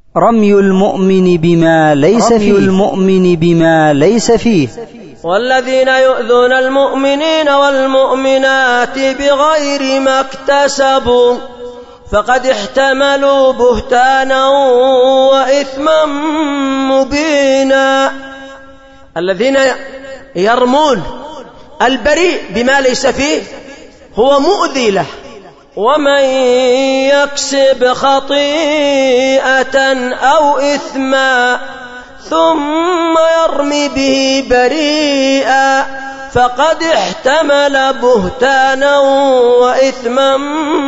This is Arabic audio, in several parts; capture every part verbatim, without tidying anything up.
رمي المؤمن بما ليس فيه المؤمن بما ليس فيه والذين يؤذون المؤمنين والمؤمنات بغير ما اكتسبوا فقد احتملوا بهتانا وإثما مبينا. الذين يرمون البريء بما ليس فيه هو مؤذي له، ومن يكسب خطيئة أو إثما ثم يرمي به بريئا فقد احتمل بهتانا وإثما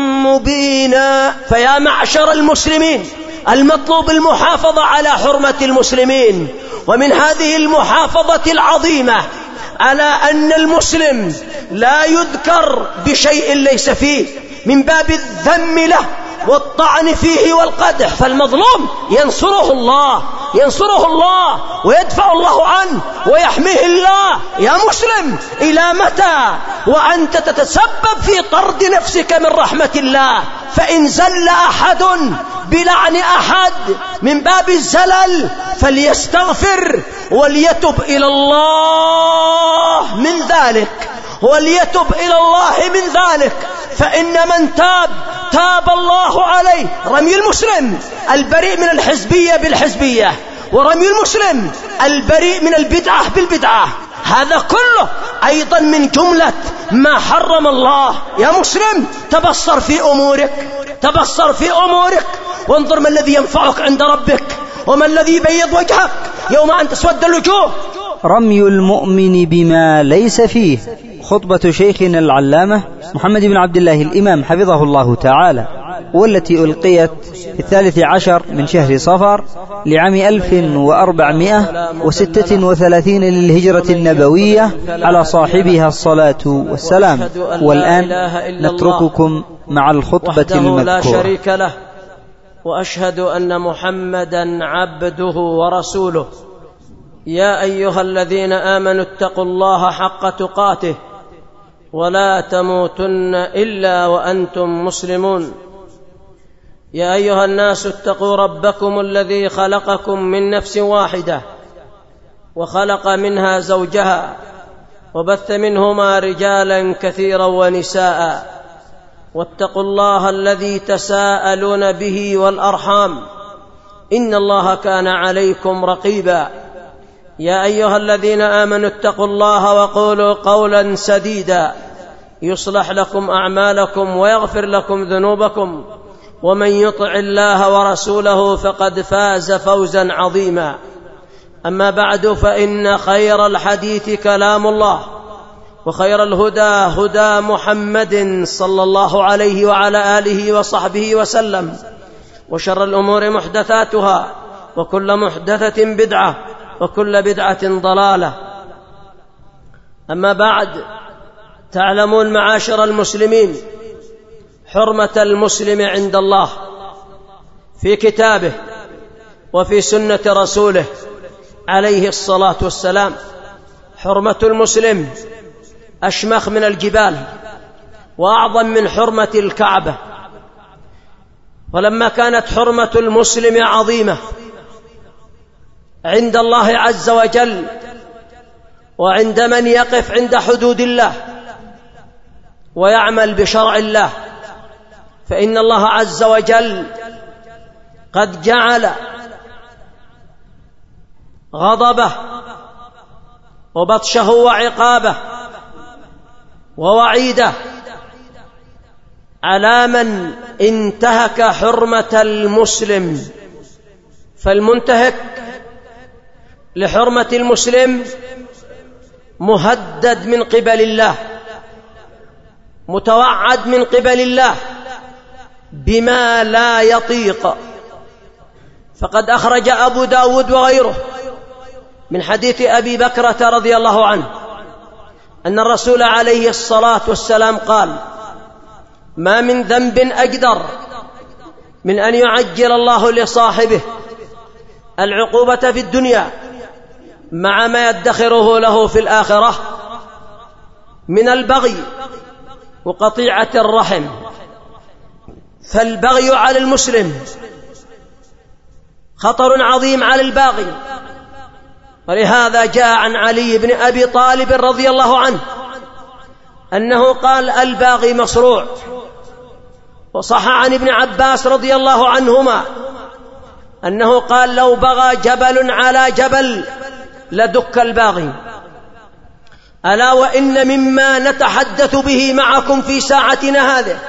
مبينا. فيا معشر المسلمين، المطلوب المحافظة على حرمة المسلمين، ومن هذه المحافظة العظيمة على أن المسلم لا يذكر بشيء ليس فيه من باب الذم له والطعن فيه والقدح، فالمظلوم ينصره الله ينصره الله ويدفع الله عنه ويحميه الله. يا مسلم، إلى متى وأنت تتسبب في طرد نفسك من رحمة الله؟ فإن زل أحد بلعن أحد من باب الزلل فليستغفر وليتب إلى الله من ذلك وليتب إلى الله من ذلك فإن من تاب تاب الله عليه. رمي المسلم البريء من الحزبية بالحزبية، ورمي المسلم البريء من البدعة بالبدعة، هذا كله أيضا من جملة ما حرم الله. يا مسلم، تبصر في أمورك تبصر في أمورك وانظر ما الذي ينفعك عند ربك وما الذي يبيض وجهك يوم أن تسود الوجوه. رمي المؤمن بما ليس فيه. خطبة شيخنا العلامة محمد بن عبد الله الإمام حفظه الله تعالى، والتي ألقيت في الثالث عشر من شهر صفر لعام ألف وأربعمائة وستة وثلاثين للهجرة النبوية على صاحبها الصلاة والسلام. والآن نترككم مع الخطبة المذكورة. لا شريك له، وأشهد أن محمدا عبده ورسوله. يا أيها الذين آمنوا اتقوا الله حق تقاته ولا تموتن إلا وأنتم مسلمون. يا أيها الناس اتقوا ربكم الذي خلقكم من نفس واحدة وخلق منها زوجها وبث منهما رجالا كثيرا ونساء، واتقوا الله الذي تساءلون به والأرحام إن الله كان عليكم رقيبا. يا أيها الذين آمنوا اتقوا الله وقولوا قولا سديدا يصلح لكم أعمالكم ويغفر لكم ذنوبكم، ومن يطع الله ورسوله فقد فاز فوزا عظيما. أما بعد، فإن خير الحديث كلام الله، وخير الهدى هدى محمد صلى الله عليه وعلى آله وصحبه وسلم، وشر الأمور محدثاتها، وكل محدثة بدعة، وكل بدعة ضلالة. أما بعد، تعلمون معاشر المسلمين حرمة المسلم عند الله في كتابه وفي سنة رسوله عليه الصلاة والسلام. حرمة المسلم أشمخ من الجبال وأعظم من حرمة الكعبة. ولما كانت حرمة المسلم عظيمة عند الله عز وجل وعند من يقف عند حدود الله ويعمل بشرع الله، فإن الله عز وجل قد جعل غضبه وبطشه وعقابه ووعيده على من انتهك حرمة المسلم. فالمنتهك لحرمة المسلم مهدد من قبل الله، متوعد من قبل الله بما لا يطيق. فقد أخرج أبو داود وغيره من حديث أبي بكرة رضي الله عنه أن الرسول عليه الصلاة والسلام قال: ما من ذنب أجدر من أن يعجل الله لصاحبه العقوبة في الدنيا مع ما يدخره له في الآخرة من البغي وقطيعة الرحم. فالبغي على المسلم خطر عظيم على الباغي. ولهذا جاء عن علي بن أبي طالب رضي الله عنه أنه قال: الباغي مصروع. وصح عن ابن عباس رضي الله عنهما أنه قال: لو بغى جبل على جبل لدك الباغي. ألا وإن مما نتحدث به معكم في ساعتنا هذه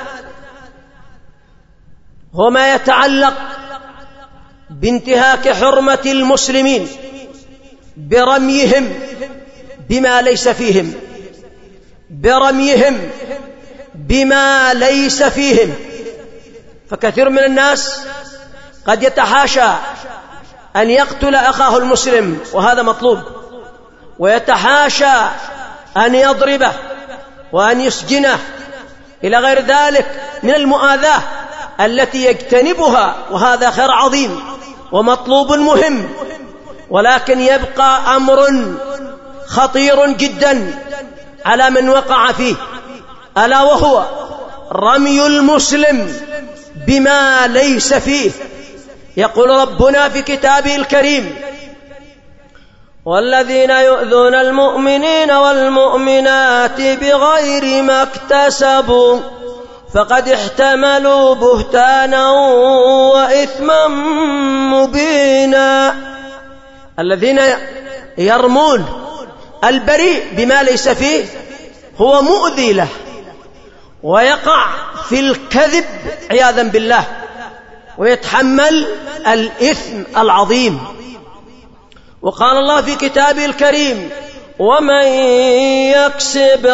هو ما يتعلق بانتهاك حرمة المسلمين برميهم بما ليس فيهم برميهم بما ليس فيهم. فكثير من الناس قد يتحاشى أن يقتل أخاه المسلم، وهذا مطلوب، ويتحاشى أن يضربه وأن يسجنه إلى غير ذلك من المؤاذاة التي يجتنبها، وهذا خير عظيم ومطلوب مهم. ولكن يبقى أمر خطير جدا على من وقع فيه، ألا وهو رمي المسلم بما ليس فيه. يقول ربنا في كتابه الكريم: والذين يؤذون المؤمنين والمؤمنات بغير ما اكتسبوا فقد احتملوا بهتانا وإثما مبينا. الذين يرمون البريء بما ليس فيه هو مؤذي له، ويقع في الكذب عياذا بالله، ويتحمل الإثم العظيم. وقال الله في كتابه الكريم: ومن يكسب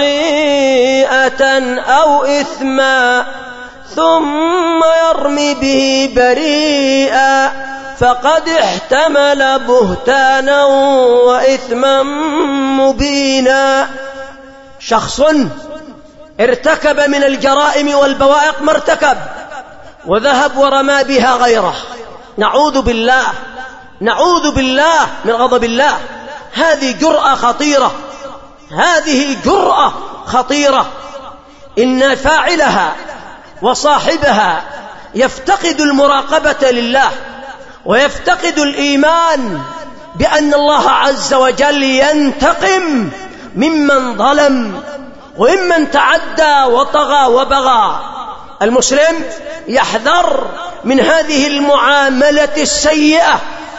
خطيئة أو إثما ثم يرمي به بريئا فقد احتمل بهتانا وإثما مبينا. شخص ارتكب من الجرائم والبوائق ما ارتكب وذهب ورمى بها غيره، نعوذ بالله نعوذ بالله من غضب الله. هذه جرأة خطيرة، هذه جرأة خطيرة. إن فاعلها وصاحبها يفتقد المراقبة لله، ويفتقد الإيمان بأن الله عز وجل ينتقم ممن ظلم وممن تعدى وطغى وبغى. المسلم يحذر من هذه المعاملة السيئة.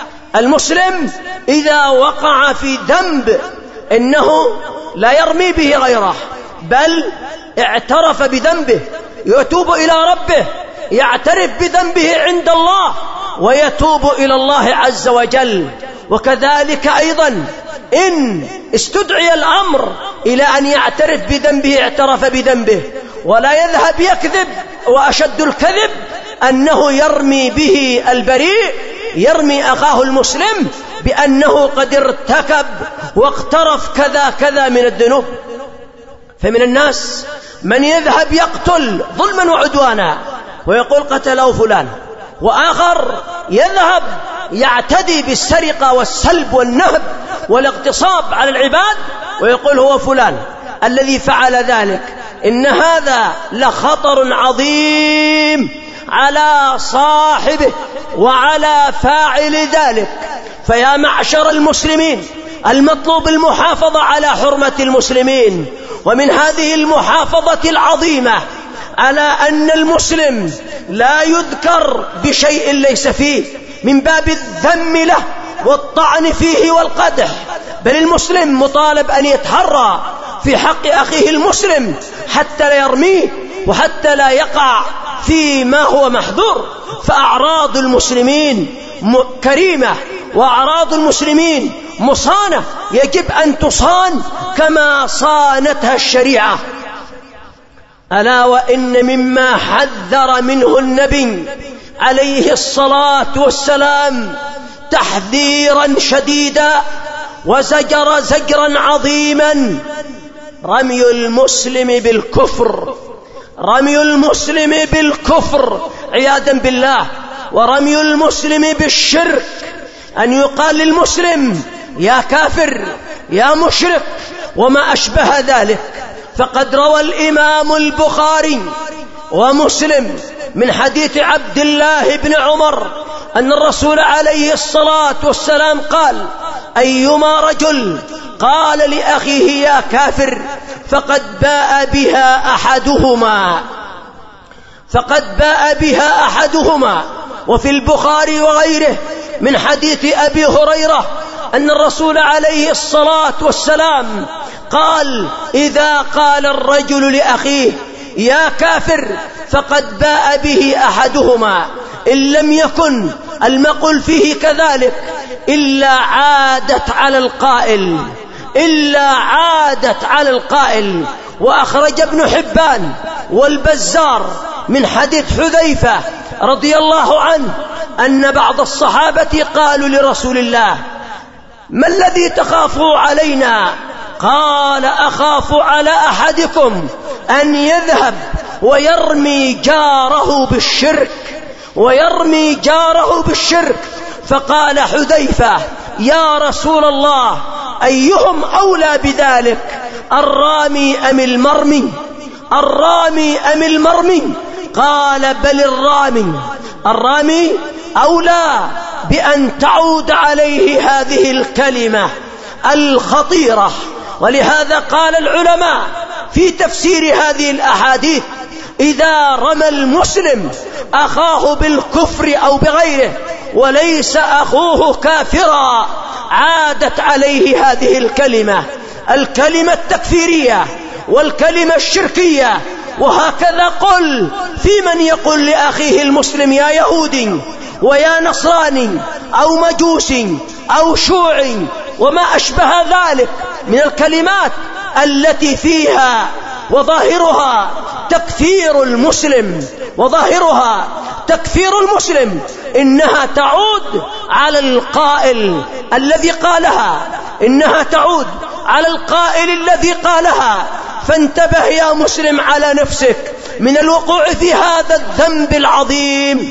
المسلم إذا وقع في ذنب إنه لا يرمي به غيره، بل اعترف بذنبه، يتوب إلى ربه، يعترف بذنبه عند الله ويتوب إلى الله عز وجل. وكذلك أيضا إن استدعي الأمر إلى أن يعترف بذنبه اعترف بذنبه، ولا يذهب يكذب. وأشد الكذب أنه يرمي به البريء، يرمي أخاه المسلم بأنه قد ارتكب واقترف كذا كذا من الذنوب. فمن الناس من يذهب يقتل ظلما وعدوانا ويقول قتله فلان، وآخر يذهب يعتدي بالسرقة والسلب والنهب والاغتصاب على العباد ويقول هو فلان الذي فعل ذلك. إن هذا لخطر عظيم على صاحبه وعلى فاعل ذلك. فيا معشر المسلمين، المطلوب المحافظة على حرمة المسلمين، ومن هذه المحافظة العظيمة على أن المسلم لا يذكر بشيء ليس فيه من باب الذم له والطعن فيه والقدح، بل المسلم مطالب أن يتحرى في حق أخيه المسلم حتى لا يرميه وحتى لا يقع فيما هو محذور. فأعراض المسلمين كريمة، وأعراض المسلمين مصانة، يجب أن تصان كما صانتها الشريعة. ألا وإن مما حذر منه النبي عليه الصلاة والسلام تحذيرا شديدا وزجر زجرا عظيما رمي المسلم بالكفر، رمي المسلم بالكفر عياذا بالله، ورمي المسلم بالشرك، أن يقال للمسلم يا كافر يا مشرك وما أشبه ذلك. فقد روى الإمام البخاري ومسلم من حديث عبد الله بن عمر أن الرسول عليه الصلاة والسلام قال: أيما رجل قال لأخيه يا كافر فقد باء بها أحدهما فقد باء بها أحدهما وفي البخاري وغيره من حديث أبي هريرة أن الرسول عليه الصلاة والسلام قال: إذا قال الرجل لأخيه يا كافر فقد باء به أحدهما، إن لم يكن المقول فيه كذلك إلا عادت على القائل إلا عادت على القائل. وأخرج ابن حبان والبزار من حديث حذيفة رضي الله عنه أن بعض الصحابة قالوا لرسول الله: ما الذي تخاف علينا؟ قال: أخاف على أحدكم أن يذهب ويرمي جاره بالشرك ويرمي جاره بالشرك. فقال حذيفة: يا رسول الله، أيهم أولى بذلك، الرامي أم المرمي الرامي أم المرمي؟ قال: بل الرامي الرامي أولى بأن تعود عليه هذه الكلمة الخطيرة. ولهذا قال العلماء في تفسير هذه الأحاديث: إذا رمى المسلم أخاه بالكفر أو بغيره وليس أخوه كافرا عادت عليه هذه الكلمة الكلمة التكفيرية والكلمة الشركية. وهكذا قل في من يقول لأخيه المسلم يا يهودي ويا نصراني أو مجوسي أو شيوعي وما أشبه ذلك من الكلمات التي فيها وظاهرها تكفير المسلم وظاهرها تكفير المسلم، إنها تعود على القائل الذي قالها إنها تعود على القائل الذي قالها. فانتبه يا مسلم على نفسك من الوقوع في هذا الذنب العظيم،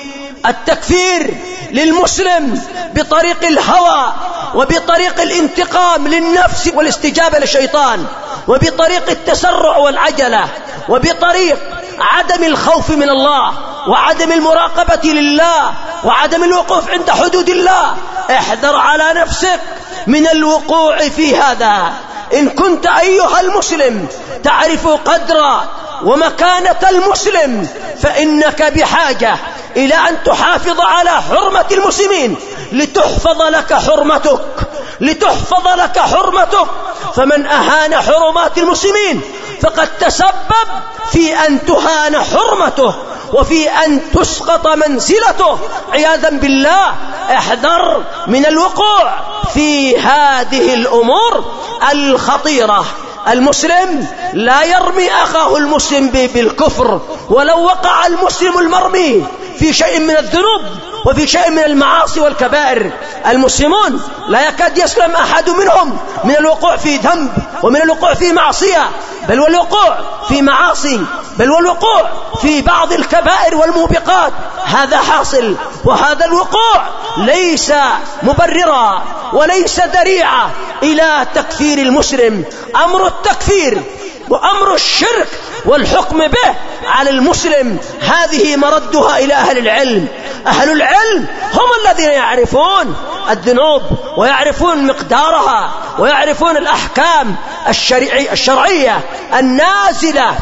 التكفير للمسلم بطريق الهوى وبطريق الانتقام للنفس والاستجابة للشيطان وبطريق التسرع والعجلة وبطريق عدم الخوف من الله وعدم المراقبة لله وعدم الوقوف عند حدود الله. احذر على نفسك من الوقوع في هذا. إن كنت أيها المسلم تعرف قدر ومكانة المسلم فإنك بحاجة إلى أن تحافظ على حرمة المسلمين لتحفظ لك حرمتك لتحفظ لك حرمتك. فمن أهان حرمات المسلمين فقد تسبب في أن تهان حرمته وفي أن تسقط منزلته عياذا بالله. احذر من الوقوع في هذه الأمور الخطيرة. المسلم لا يرمي أخاه المسلم بالكفر ولو وقع المسلم المرمي في شيء من الذنوب وفي شيء من المعاصي والكبائر. المسلمون لا يكاد يسلم أحد منهم من الوقوع في ذنب ومن الوقوع في معصية، بل والوقوع في معاصي، بل والوقوع في بعض الكبائر والموبقات. هذا حاصل، وهذا الوقوع ليس مبررا وليس ذريعة إلى تكفير المسلم. أمر التكفير وأمر الشرك والحكم به على المسلم هذه مردها إلى أهل العلم. أهل العلم هم الذين يعرفون الذنوب ويعرفون مقدارها ويعرفون الأحكام الشرعي الشرعية النازلة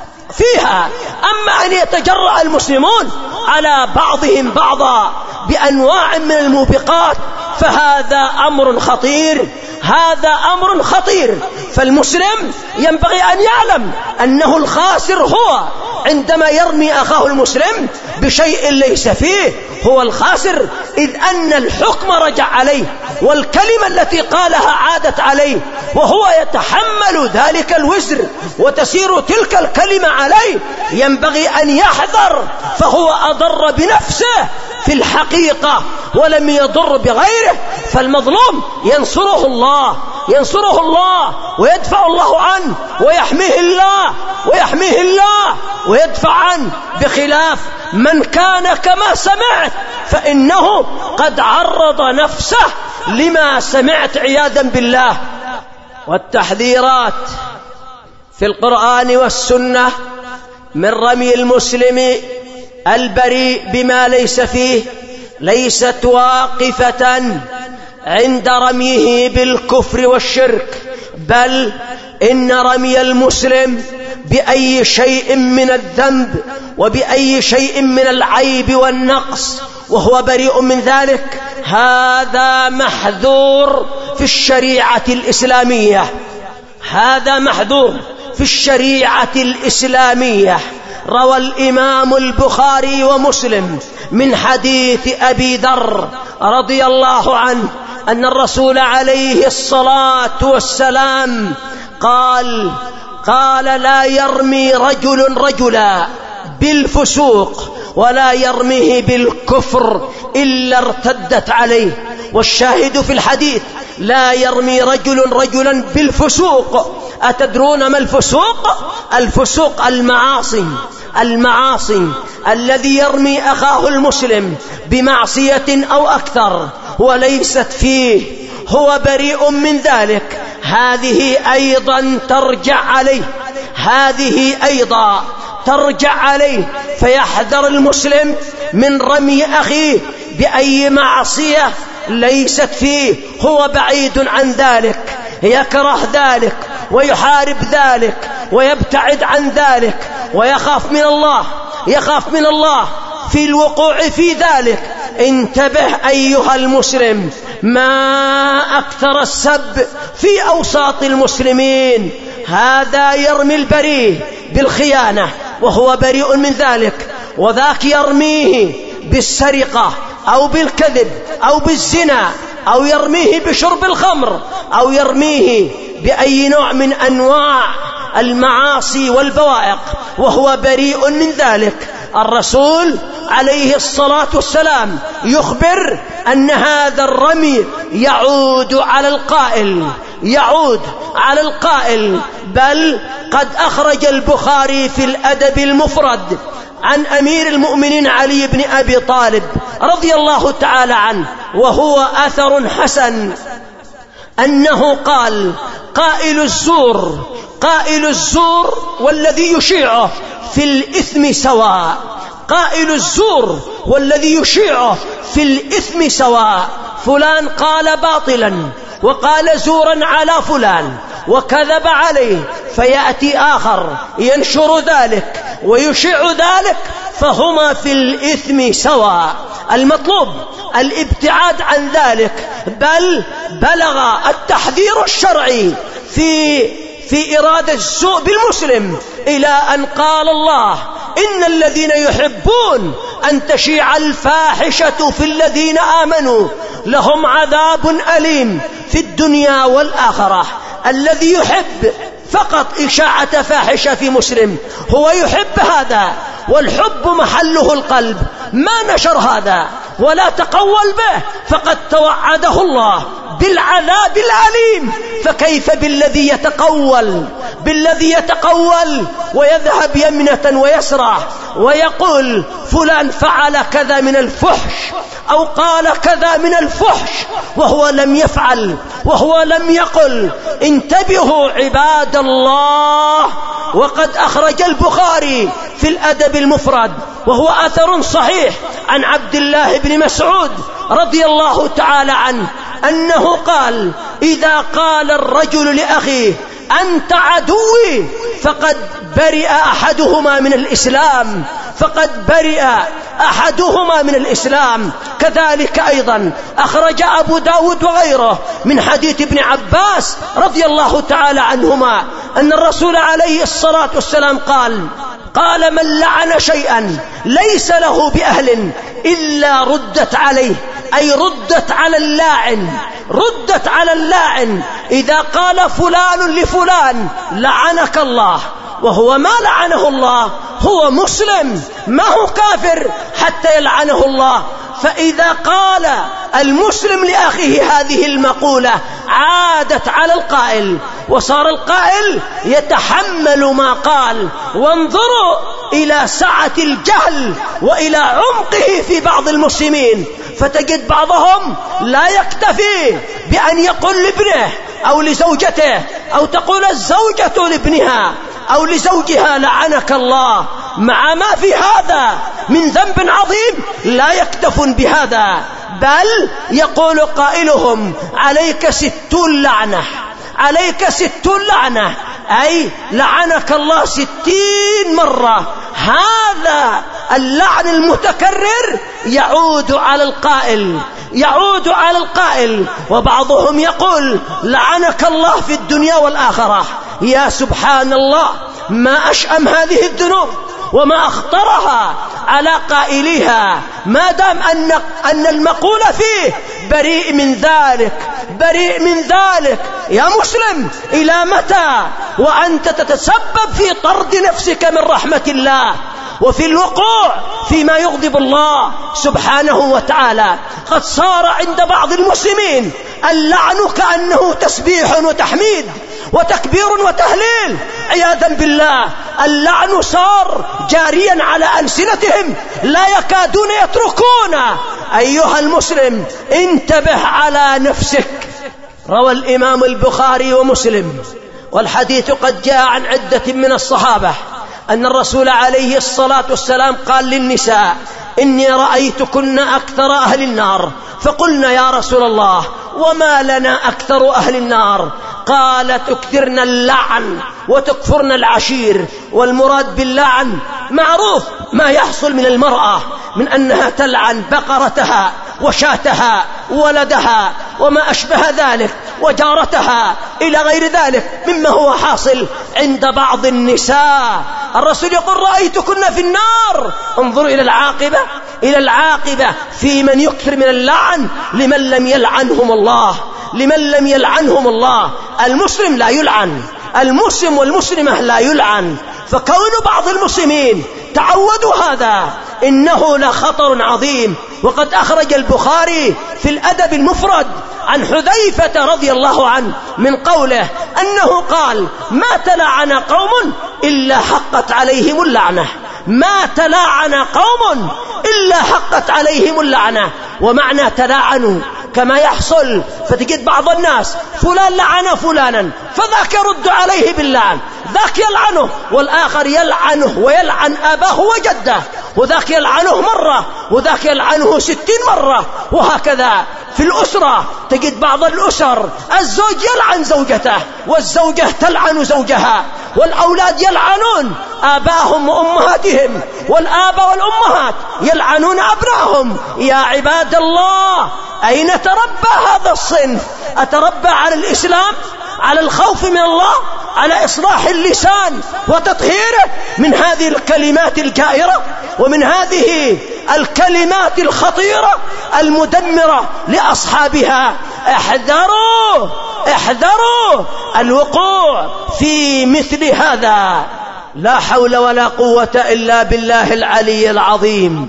فيها. أما أن يتجرأ المسلمون على بعضهم بعضا بأنواع من الموبقات فهذا أمر خطير هذا أمر خطير. فالمسلم ينبغي أن يعلم أنه الخاسر هو عندما يرمي أخاه المسلم بشيء ليس فيه، هو الخاسر، إذ أن الحكم رجع عليه والكلمة التي قالها عادت عليه وهو يتحمل ذلك الوزر وتسير تلك الكلمة عليه. ينبغي أن يحذر، فهو أضر بنفسه في الحقيقة ولم يضر بغيره. فالمظلوم ينصره الله ينصره الله ويدفع الله عنه ويحميه الله ويحميه الله ويدفع عنه، بخلاف من كان كما سمعت فإنه قد عرض نفسه لما سمعت عياذا بالله. والتحذيرات في القرآن والسنة من رمي المسلم البريء بما ليس فيه ليست واقفة عند رميه بالكفر والشرك، بل إن رمي المسلم بأي شيء من الذنب وبأي شيء من العيب والنقص وهو بريء من ذلك هذا محذور في الشريعة الإسلامية، هذا محذور في الشريعة الإسلامية. روى الإمام البخاري ومسلم من حديث أبي ذر رضي الله عنه أن الرسول عليه الصلاة والسلام قال قال لا يرمي رجل رجلا بالفسوق ولا يرميه بالكفر إلا ارتدت عليه. والشاهد في الحديث لا يرمي رجل رجلا بالفسوق. أتدرون ما الفسوق؟ الفسوق المعاصي، المعاصي الذي يرمي أخاه المسلم بمعصية أو أكثر وليست فيه، هو بريء من ذلك، هذه أيضا ترجع عليه، هذه أيضا ترجع عليه. فيحذر المسلم من رمي أخيه بأي معصية ليست فيه، هو بعيد عن ذلك، يكره ذلك ويحارب ذلك ويبتعد عن ذلك ويخاف من الله، يخاف من الله في الوقوع في ذلك. انتبه أيها المسلم، ما أكثر السب في أوساط المسلمين، هذا يرمي البريء بالخيانة وهو بريء من ذلك، وذاك يرميه بالسرقة أو بالكذب أو بالزنا أو يرميه بشرب الخمر أو يرميه بأي نوع من أنواع المعاصي والبوائق وهو بريء من ذلك. الرسول عليه الصلاة والسلام يخبر أن هذا الرمي يعود على القائل، يعود على القائل. بل قد أخرج البخاري في الأدب المفرد عن أمير المؤمنين علي بن أبي طالب رضي الله تعالى عنه وهو أثر حسن أنه قال قائل الزور قائل الزور والذي يشيعه في الإثم سواء، قائل الزور والذي يشيعه في الإثم سواء. فلان قال باطلا وقال زورا على فلان وكذب عليه، فيأتي آخر ينشر ذلك ويشيع ذلك، فهما في الإثم سواء. المطلوب الابتعاد عن ذلك، بل بلغ التحذير الشرعي في في إرادة السوء بالمسلم إلى أن قال الله إن الذين يحبون أن تشيع الفاحشة في الذين آمنوا لهم عذاب أليم في الدنيا والآخرة. الذي يحب فقط إشاعة فاحشة في مسلم هو يحب هذا، والحب محله القلب، ما نشر هذا ولا تقول به فقد توعده الله بالعذاب الأليم. فكيف بالذي يتقول بالذي يتقول ويذهب يمنة ويسرى ويقول فلان فعل كذا من الفحش أو قال كذا من الفحش وهو لم يفعل وهو لم يقل. انتبهوا عباد الله. وقد أخرج البخاري في الأدب المفرد وهو أثر صحيح عن عبد الله بن مسعود رضي الله تعالى عنه أنه قال إذا قال الرجل لأخيه أنت عدوي فقد برئ أحدهما من الإسلام، فقد برئ أحدهما من الإسلام. كذلك أيضا أخرج أبو داود وغيره من حديث ابن عباس رضي الله تعالى عنهما أن الرسول عليه الصلاة والسلام قال قال من لعن شيئا ليس له بأهل إلا ردت عليه، أي ردت على اللاعن، ردت على اللاعن. إذا قال فلان لفلان لعنك الله وهو ما لعنه الله، هو مسلم ما هو كافر حتى يلعنه الله. فإذا قال المسلم لأخيه هذه المقولة عادت على القائل وصار القائل يتحمل ما قال. وانظروا إلى سعة الجهل وإلى عمقه في بعض المسلمين، فتجد بعضهم لا يكتفي بأن يقول لابنه أو لزوجته أو تقول الزوجة لابنها أو لزوجها لعنك الله، مع ما في هذا من ذنب عظيم لا يكتفون بهذا، بل يقول قائلهم عليك ستون لعنة، عليك ستون لعنة، أي لعنك الله ستين مرة. هذا اللعن المتكرر يعود على القائل، يعود على القائل. وبعضهم يقول لعنك الله في الدنيا والآخرة. يا سبحان الله، ما أشأم هذه الذنوب وما أخطرها على قائليها، ما دام أن, أن المقول فيه بريء من ذلك، بريء من ذلك. يا مسلم، إلى متى وأنت تتسبب في طرد نفسك من رحمة الله وفي الوقوع فيما يغضب الله سبحانه وتعالى؟ قد صار عند بعض المسلمين اللعن كأنه تسبيح وتحميد وتكبير وتهليل، عياذا بالله. اللعن صار جاريا على ألسنتهم، لا يكادون يتركونه. أيها المسلم، انتبه على نفسك. روى الإمام البخاري ومسلم، والحديث قد جاء عن عدة من الصحابة، أن الرسول عليه الصلاة والسلام قال للنساء: إني رأيتكن أكثر أهل النار. فقلنا: يا رسول الله، وما لنا أكثر أهل النار؟ قال: تكثرن اللعن وتكفرن العشير. والمراد باللعن معروف ما يحصل من المرأة من أنها تلعن بقرتها وشاتها وولدها وما أشبه ذلك وجارتها إلى غير ذلك مما هو حاصل عند بعض النساء. الرسول يقول: رأيتكن في النار. انظروا إلى العاقبة، إلى العاقبة في من يكثر من اللعن لمن لم يلعنهم الله، لمن لم يلعنهم الله. المسلم لا يلعن، المسلم والمسلمة لا يلعن. فكون بعض المسلمين تعودوا هذا إنه لخطر عظيم. وقد أخرج البخاري في الأدب المفرد عن حذيفة رضي الله عنه من قوله أنه قال: ما تلعن قوم إلا حقت عليهم اللعنة، ما تلاعن قوم إلا حقت عليهم اللعنة. ومعنى تلاعنوا كما يحصل، فتجد بعض الناس فلان لعن فلانا فذاك يرد عليه باللعن، ذاك يلعنه، والآخر يلعنه ويلعن أباه وجده، وذاك يلعنه مرة وذاك يلعنه ستين مرة. وهكذا في الأسرة تجد بعض الأسر الزوج يلعن زوجته والزوجة تلعن زوجها، والأولاد يلعنون آباهم وأمهاتهم، والآباء والأمهات يلعنون أبنائهم. يا عباد الله، أين تربى هذا الصنف؟ أتربى على الإسلام، على الخوف من الله، على إصلاح اللسان وتطهيره من هذه الكلمات الجائرة ومن هذه الكلمات الخطيرة المدمرة لأصحابها؟ احذروا احذروا الوقوع في مثل هذا. لا حول ولا قوة إلا بالله العلي العظيم.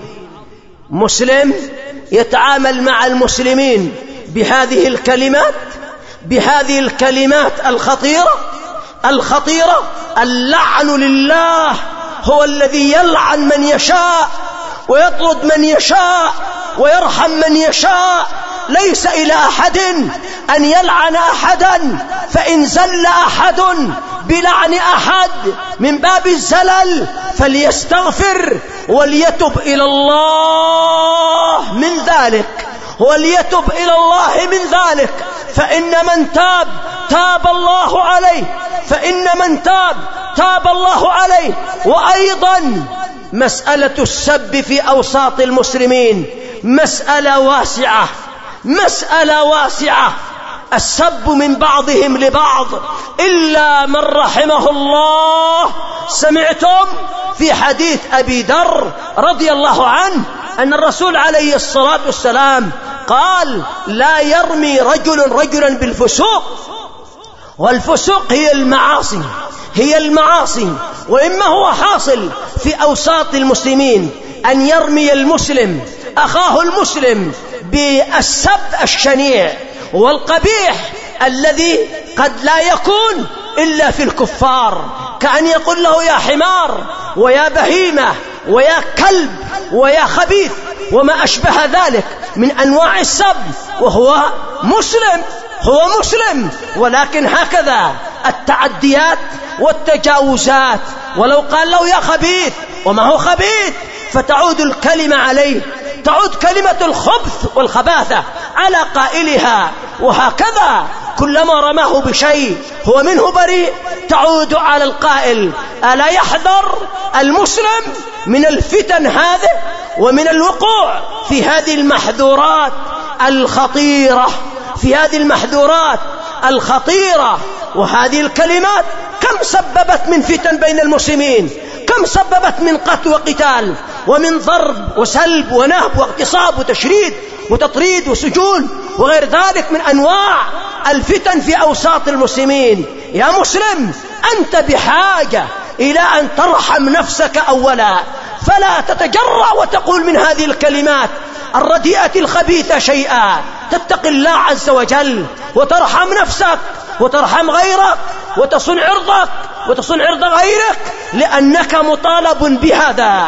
مسلم يتعامل مع المسلمين بهذه الكلمات، بهذه الكلمات الخطيرة الخطيرة. اللعن لله، هو الذي يلعن من يشاء ويطرد من يشاء ويرحم من يشاء. ليس إلى أحد أن يلعن أحدا، فإن زل أحد بلعن أحد من باب الزلل فليستغفر وليتب إلى الله من ذلك، وليتب إلى الله من ذلك. فإن من تاب تاب الله عليه، فإن من تاب تاب الله عليه. وأيضا مسألة السب في أوساط المسلمين مسألة واسعة، مسألة واسعة. السب من بعضهم لبعض إلا من رحمه الله. سمعتم في حديث أبي ذر رضي الله عنه أن الرسول عليه الصلاة والسلام قال: لا يرمي رجل رجلا بالفسوق. والفسوق هي المعاصي، هي المعاصي. وإما هو حاصل في أوساط المسلمين أن يرمي المسلم أخاه المسلم بالسب الشنيع والقبيح الذي قد لا يكون إلا في الكفار، كأن يقول له: يا حمار ويا بهيمة ويا كلب ويا خبيث وما أشبه ذلك من أنواع السب، وهو مسلم، هو مسلم. ولكن هكذا التعديات والتجاوزات. ولو قال له: يا خبيث، وما هو خبيث، فتعود الكلمة عليه، تعود كلمة الخبث والخباثة على قائلها. وهكذا كلما رماه بشيء هو منه بريء تعود على القائل. ألا يحذر المسلم من الفتن هذه ومن الوقوع في هذه المحذورات الخطيرة، في هذه المحذورات الخطيرة. وهذه الكلمات كم سببت من فتن بين المسلمين، كم سببت من قتل وقتال ومن ضرب وسلب ونهب واغتصاب وتشريد وتطريد وسجون وغير ذلك من أنواع الفتن في أوساط المسلمين. يا مسلم، أنت بحاجة إلى أن ترحم نفسك أولا، فلا تتجرأ وتقول من هذه الكلمات الرديئة الخبيثة شيئا. تتقي الله عز وجل وترحم نفسك وترحم غيرك وتصن عرضك وتصن عرض غيرك، لأنك مطالب بهذا،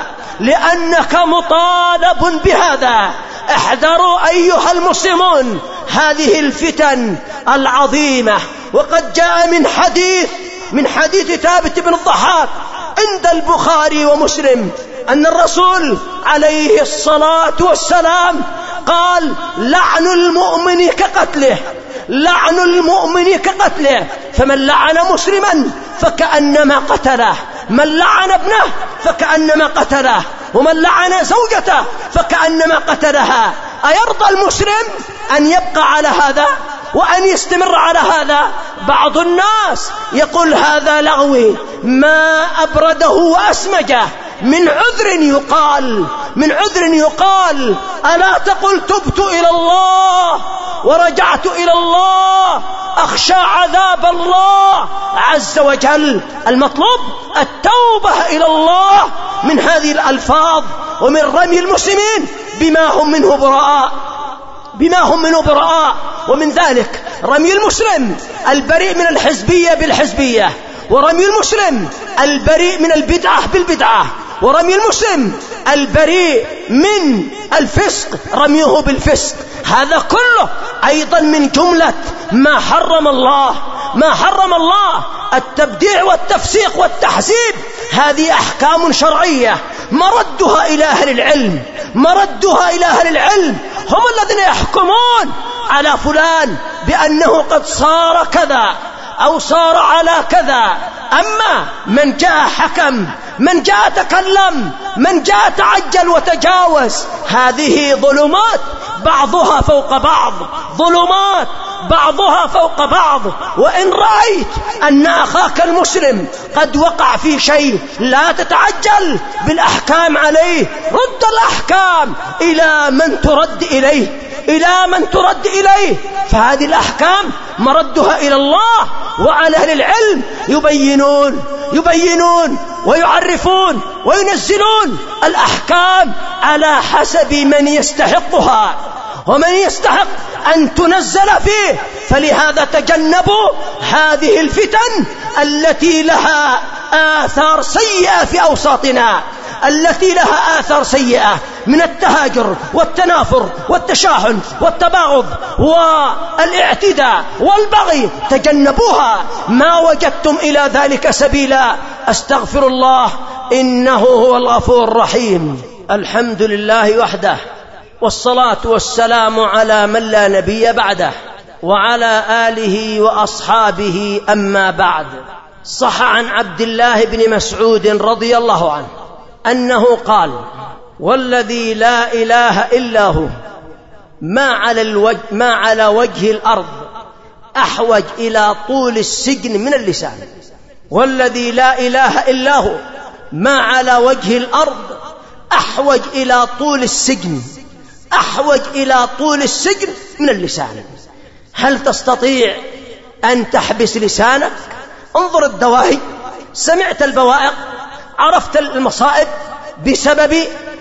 لأنك مطالب بهذا. احذروا أيها المسلمون هذه الفتن العظيمة. وقد جاء من حديث من حديث ثابت بن الضحاك عند البخاري ومسلم أن الرسول عليه الصلاة والسلام قال: لعن المؤمن كقتله، لعن المؤمن كقتله، فمن لعن مسلما فكأنما قتله، من لعن ابنه فكأنما قتله، ومن لعن زوجته فكأنما قتلها. أيرضى المسلم أن يبقى على هذا وأن يستمر على هذا؟ بعض الناس يقول هذا لغوي، ما أبرده وأسمجه، من عذر يقال من عذر يقال ألا تقل تبت إلى الله ورجعت إلى الله أخشى عذاب الله عز وجل. المطلوب التوبة إلى الله من هذه الألفاظ ومن رمي المسلمين بما هم منه براء بما هم منه براء ومن ذلك رمي المسلم البريء من الحزبية بالحزبية، ورمي المسلم البريء من البدعة بالبدعة، ورمي المسلم البريء من الفسق رميه بالفسق. هذا كله أيضا من جملة ما حرم الله ما حرم الله التبديع والتفسيق والتحزيب. هذه أحكام شرعية مردها إلى أهل العلم مردها إلى أهل العلم هم الذين يحكمون على فلان بأنه قد صار كذا أو صار على كذا. أما من جاء حكم، من جاء تكلم، من جاء تعجل وتجاوز، هذه ظلمات بعضها فوق بعض ظلمات بعضها فوق بعض. وإن رأيت أن أخاك المسلم قد وقع في شيء لا تتعجل بالأحكام عليه، رد الأحكام إلى من ترد إليه إلى من ترد إليه فهذه الأحكام مردها إلى الله، وعلى أهل العلم يبينون يبينون ويعرفون وينزلون الأحكام على حسب من يستحقها ومن يستحق أن تنزل فيه. فلهذا تجنبوا هذه الفتن التي لها آثار سيئة في أوساطنا، التي لها آثار سيئة من التهاجر والتنافر والتشاحن والتباغض والاعتداء والبغي. تجنبوها ما وجدتم إلى ذلك سبيلا. أستغفر الله إنه هو الغفور الرحيم. الحمد لله وحده، والصلاة والسلام على من لا نبي بعده، وعلى آله وأصحابه. أما بعد، صح عن عبد الله بن مسعود رضي الله عنه أنه قال: والذي لا إله إلا هو ما على, الوجه ما على وجه الأرض أحوج إلى طول السجن من اللسان. والذي لا إله إلا هو ما على وجه الأرض أحوج إلى طول السجن أحوج إلى طول السجن من اللسان. هل تستطيع أن تحبس لسانك؟ انظر الدواهي، سمعت البوائق، عرفت المصائب بسبب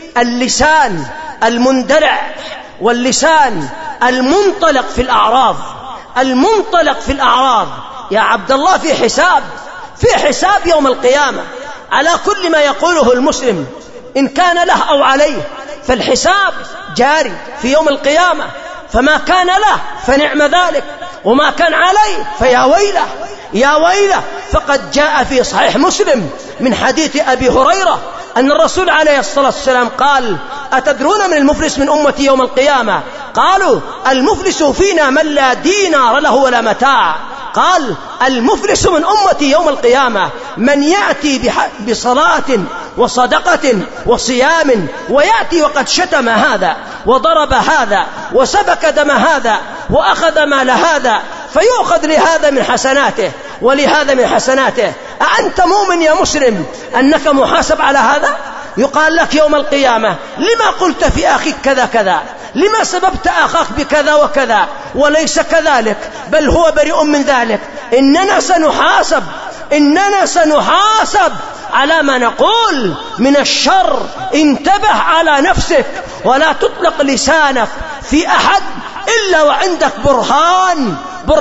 اللسان المندلع واللسان المنطلق في الأعراض المنطلق في الأعراض. يا عبد الله، في حساب في حساب يوم القيامة على كل ما يقوله المسلم، إن كان له أو عليه، فالحساب جاري في يوم القيامة. فما كان له فنعم ذلك، وما كان عليه فيا ويله يا ويله. فقد جاء في صحيح مسلم من حديث أبي هريرة أن الرسول عليه الصلاة والسلام قال: أتدرون من المفلس من أمتي يوم القيامة؟ قالوا: المفلس فينا من لا دينار له ولا متاع. قال: المفلس من أمتي يوم القيامة من يأتي بصلاة وصدقة وصيام، ويأتي وقد شتم هذا وضرب هذا وسفك دم هذا وأخذ مال هذا، فيؤخذ لهذا من حسناته ولهذا من حسناته. أأنت مؤمن يا مسلم أنك محاسب على هذا؟ يقال لك يوم القيامة: لما قلت في أخيك كذا كذا؟ لما سببت أخاك بكذا وكذا؟ وليس كذلك، بل هو بريء من ذلك. إننا سنحاسب إننا سنحاسب على ما نقول من الشر. انتبه على نفسك، ولا تطلق لسانك في أحد إلا وعندك برهان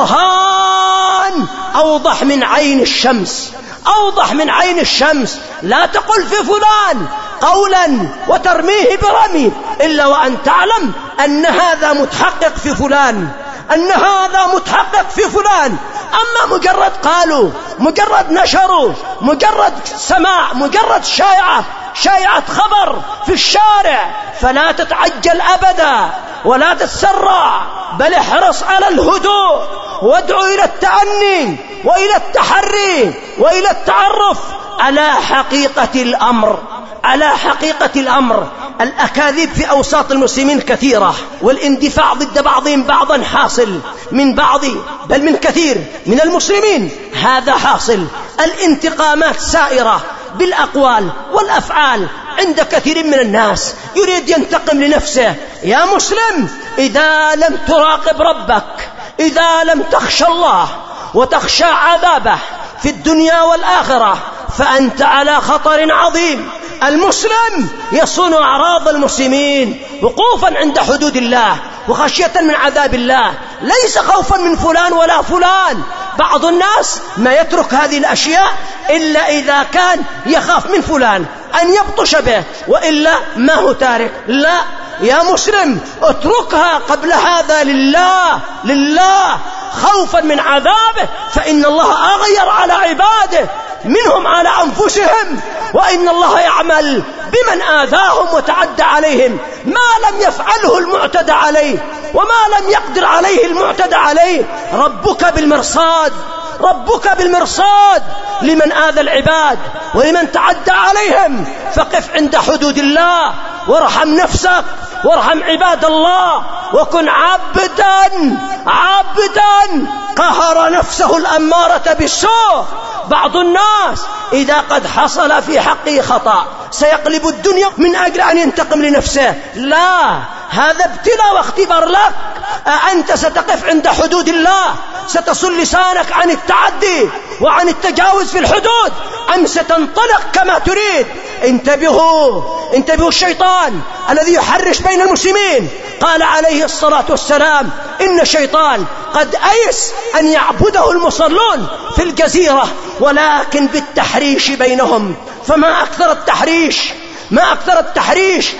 برهان أوضح من عين الشمس أوضح من عين الشمس. لا تقل في فلان قولا وترميه برمي إلا وأن تعلم أن هذا متحقق في فلان أن هذا متحقق في فلان. أما مجرد قالوا، مجرد نشروا، مجرد سماع، مجرد شائعة شائعة خبر في الشارع، فلا تتعجل أبدا ولا تتسرع، بل احرص على الهدوء وادعو إلى التأني وإلى التحري وإلى التعرف على حقيقة الأمر على حقيقة الأمر. الأكاذيب في أوساط المسلمين كثيرة، والاندفاع ضد بعضهم بعضا حاصل من بعض بل من كثير من المسلمين، هذا حاصل. الانتقامات سائرة بالأقوال والأفعال عند كثير من الناس، يريد ينتقم لنفسه. يا مسلم، إذا لم تراقب ربك، إذا لم تخشى الله وتخشى عذابه في الدنيا والآخرة، فأنت على خطر عظيم. المسلم يصون أعراض المسلمين وقوفا عند حدود الله وخشية من عذاب الله، ليس خوفا من فلان ولا فلان. بعض الناس ما يترك هذه الأشياء إلا إذا كان يخاف من فلان أن يبطش به، وإلا ما هو تارك. لا يا مسلم، اتركها قبل هذا لله لله خوفا من عذابه، فإن الله أغير على عباده منهم على أنفسهم، وإن الله يعمل بمن آذاهم وتعدى عليهم ما لم يفعله المعتدى عليه وما لم يقدر عليه المعتدى عليه. ربك بالمرصاد ربك بالمرصاد لمن آذى العباد ولمن تعدى عليهم. فقف عند حدود الله وارحم نفسك وارحم عباد الله، وكن عبدا عبدا قهر نفسه الأمارة بالسوء. بعض الناس إذا قد حصل في حقه خطأ سيقلب الدنيا من أجل أن ينتقم لنفسه. لا، هذا ابتلاء واختبار لك. أنت ستقف عند حدود الله، ستصل لسانك عن التعدي وعن التجاوز في الحدود، أم ستنطلق كما تريد؟ انتبهوا انتبهوا الشيطان الذي يحرش بين المسلمين. قال عليه الصلاة والسلام: إن الشيطان قد أيس أن يعبده المصلون في الجزيرة، ولكن بالتحريش بينهم. فما أكثر التحريش ما أكثر التحريش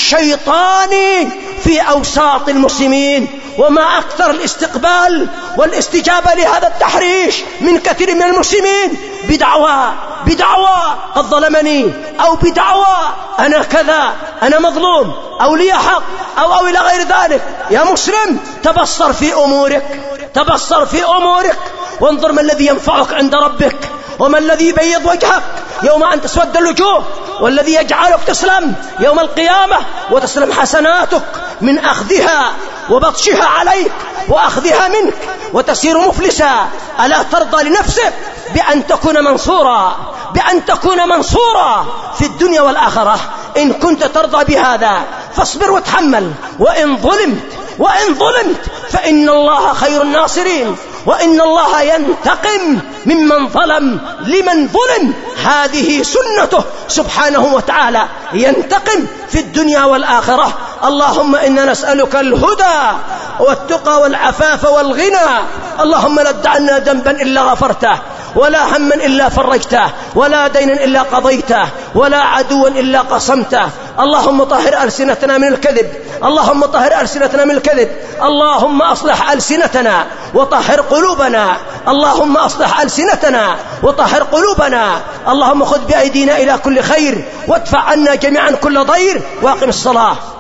الشيطاني في أوساط المسلمين، وما أكثر الاستقبال والاستجابة لهذا التحريش من كثير من المسلمين بدعوى بدعوى قد ظلمني، أو بدعوى أنا كذا، أنا مظلوم، أو لي حق، أو أو إلى غير ذلك. يا مسلم، تبصر في أمورك تبصر في أمورك وانظر ما الذي ينفعك عند ربك، وما الذي يبيض وجهك يوم أن تسود الوجوه، والذي يجعلك تسلم يوم القيامة وتسلم حسناتك من أخذها وبطشها عليك وأخذها منك وتسير مفلسا. ألا ترضى لنفسك بأن تكون منصورا بأن تكون منصورا في الدنيا والآخرة؟ إن كنت ترضى بهذا فاصبر وتحمل، وإن ظلمت وإن ظلمت فإن الله خير الناصرين، وإن الله ينتقم ممن ظلم لمن ظلم. هذه سنته سبحانه وتعالى، ينتقم في الدنيا والآخرة. اللهم إنا نسألك الهدى والتقى والعفاف والغنى. اللهم لا تدع لنا ذنبا إلا غفرته، ولا هما إلا فرجته، ولا دينا إلا قضيته، ولا عدوا إلا قصمته. اللهم طهر ألسنتنا من الكذب اللهم طهر ألسنتنا من الكذب اللهم أصلح ألسنتنا وطهر قلوبنا اللهم أصلح ألسنتنا وطهر قلوبنا. اللهم خذ بأيدينا إلى كل خير وادفع عنا جميعا كل ضير، واقم الصلاة.